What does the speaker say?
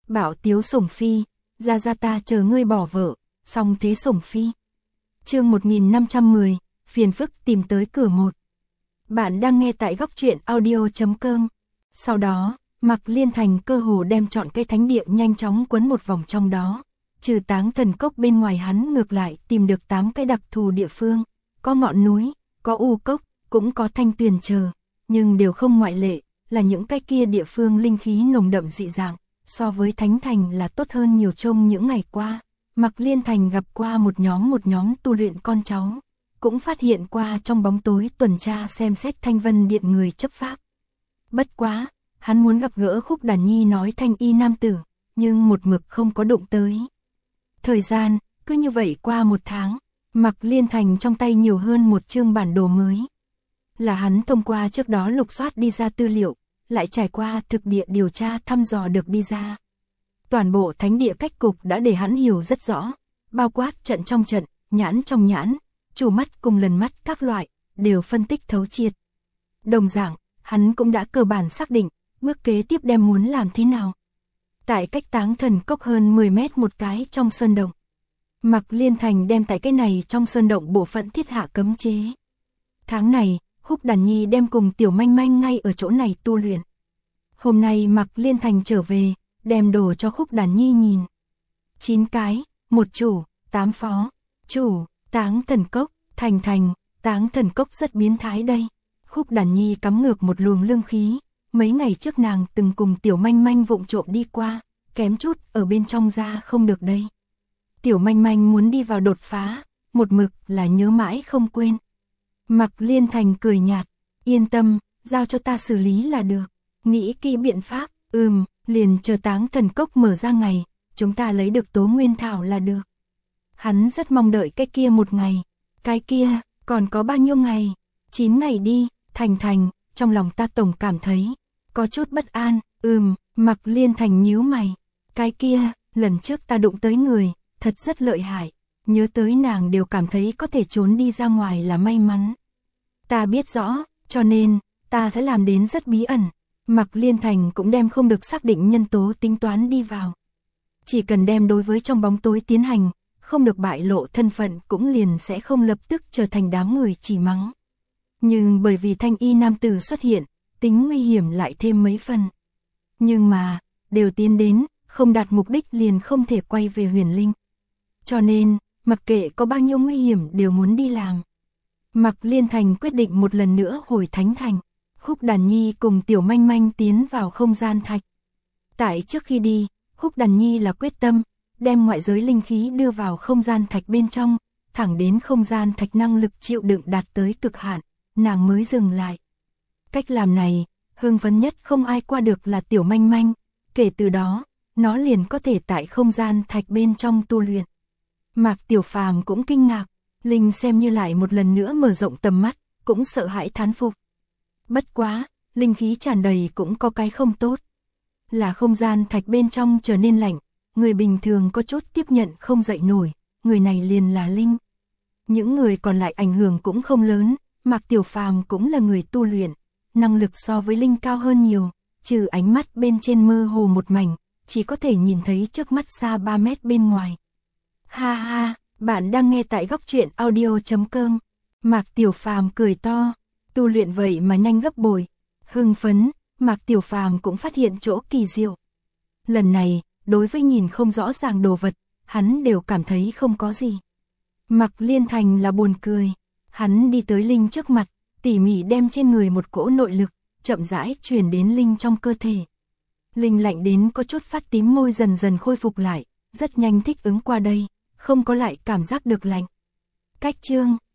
Bảo Tiếu Sủng Phi, ra ta chờ ngươi bỏ vợ, xong thế Sủng Phi. Chương 1510, phiền phức tìm tới cửa một. Bạn đang nghe tại góc truyện audio.com. Sau đó, Mạc Liên Thành cơ hồ đem chọn cây thánh địa nhanh chóng quấn một vòng trong đó. Trừ Táng Thần Cốc bên ngoài, hắn ngược lại tìm được 8 cái đặc thù địa phương, có ngọn núi, có u cốc, cũng có thanh tuyền chờ, nhưng đều không ngoại lệ, là những cái kia địa phương linh khí nồng đậm dị dạng, so với Thánh Thành là tốt hơn nhiều. Trong những ngày qua, Mạc Liên Thành gặp qua một nhóm tu luyện con cháu, cũng phát hiện qua trong bóng tối tuần tra xem xét Thanh Vân Điện người chấp pháp. Bất quá, hắn muốn gặp gỡ Khúc Đàn Nhi nói thanh y nam tử, nhưng một mực không có đụng tới. Thời gian, cứ như vậy qua một tháng, Mạc Liên Thành trong tay nhiều hơn một chương bản đồ mới. Là hắn thông qua trước đó lục soát đi ra tư liệu, lại trải qua thực địa điều tra thăm dò được đi ra. Toàn bộ thánh địa cách cục đã để hắn hiểu rất rõ, bao quát trận trong trận, nhãn trong nhãn, chủ mắt cùng lần mắt các loại, đều phân tích thấu triệt. Đồng dạng, hắn cũng đã cơ bản xác định, bước kế tiếp đem muốn làm thế nào. Tại cách Táng Thần Cốc hơn 10 mét một cái trong sơn động, Mạc Liên Thành đem tại cái này trong sơn động bộ phận thiết hạ cấm chế. Tháng này, Khúc Đàn Nhi đem cùng Tiểu Manh Manh ngay ở chỗ này tu luyện. Hôm nay Mạc Liên Thành trở về, đem đồ cho Khúc Đàn Nhi nhìn. 9 cái, một chủ, 8 phó, chủ, Táng Thần Cốc, Thành, Táng Thần Cốc rất biến thái đây. Khúc Đàn Nhi cắm ngược một luồng lương khí, mấy ngày trước nàng từng cùng Tiểu Manh Manh vụng trộm đi qua, kém chút ở bên trong ra không được đây. Tiểu Manh Manh muốn đi vào đột phá, một mực là nhớ mãi không quên. Mạc Liên Thành cười nhạt, yên tâm, giao cho ta xử lý là được, nghĩ kỹ biện pháp, liền chờ Táng Thần Cốc mở ra ngày, chúng ta lấy được Tố Nguyên Thảo là được. Hắn rất mong đợi cái kia một ngày, cái kia, còn có bao nhiêu ngày, 9 ngày đi, Thành, trong lòng ta tổng cảm thấy, có chút bất an, Mạc Liên Thành nhíu mày, cái kia, lần trước ta đụng tới người, thật rất lợi hại, nhớ tới nàng đều cảm thấy có thể trốn đi ra ngoài là may mắn. Ta biết rõ, cho nên, ta sẽ làm đến rất bí ẩn. Mạc Liên Thành cũng đem không được xác định nhân tố tính toán đi vào. Chỉ cần đem đối với trong bóng tối tiến hành, không được bại lộ thân phận cũng liền sẽ không lập tức trở thành đám người chỉ mắng. Nhưng bởi vì thanh y nam tử xuất hiện, tính nguy hiểm lại thêm mấy phần. Nhưng mà, đều tiến đến, không đạt mục đích liền không thể quay về Huyền Linh. Cho nên, mặc kệ có bao nhiêu nguy hiểm đều muốn đi làm. Mạc Liên Thành quyết định một lần nữa hồi Thánh Thành. Khúc Đàn Nhi cùng Tiểu Manh Manh tiến vào không gian thạch. Tại trước khi đi, Khúc Đàn Nhi là quyết tâm, đem ngoại giới linh khí đưa vào không gian thạch bên trong, thẳng đến không gian thạch năng lực chịu đựng đạt tới cực hạn, nàng mới dừng lại. Cách làm này, hưng phấn nhất không ai qua được là Tiểu Manh Manh, kể từ đó, nó liền có thể tại không gian thạch bên trong tu luyện. Mạc Tiểu Phàm cũng kinh ngạc, Linh xem như lại một lần nữa mở rộng tầm mắt, cũng sợ hãi thán phục. Bất quá, linh khí tràn đầy cũng có cái không tốt. Là không gian thạch bên trong trở nên lạnh, người bình thường có chút tiếp nhận không dậy nổi, người này liền là Linh. Những người còn lại ảnh hưởng cũng không lớn, Mạc Tiểu Phàm cũng là người tu luyện, năng lực so với Linh cao hơn nhiều, trừ ánh mắt bên trên mơ hồ một mảnh, chỉ có thể nhìn thấy trước mắt xa 3 mét bên ngoài. Ha ha, bạn đang nghe tại góc truyện audio.com. Mạc Tiểu Phàm cười to, tu luyện vậy mà nhanh gấp bội. Hưng phấn, Mạc Tiểu Phàm cũng phát hiện chỗ kỳ diệu. Lần này, đối với nhìn không rõ ràng đồ vật, hắn đều cảm thấy không có gì. Mạc Liên Thành là buồn cười, hắn đi tới Linh trước mặt, tỉ mỉ đem trên người một cỗ nội lực, chậm rãi truyền đến Linh trong cơ thể. Linh lạnh đến có chút phát tím, môi dần dần khôi phục lại, rất nhanh thích ứng qua đây, không có lại cảm giác được lạnh. Cách chương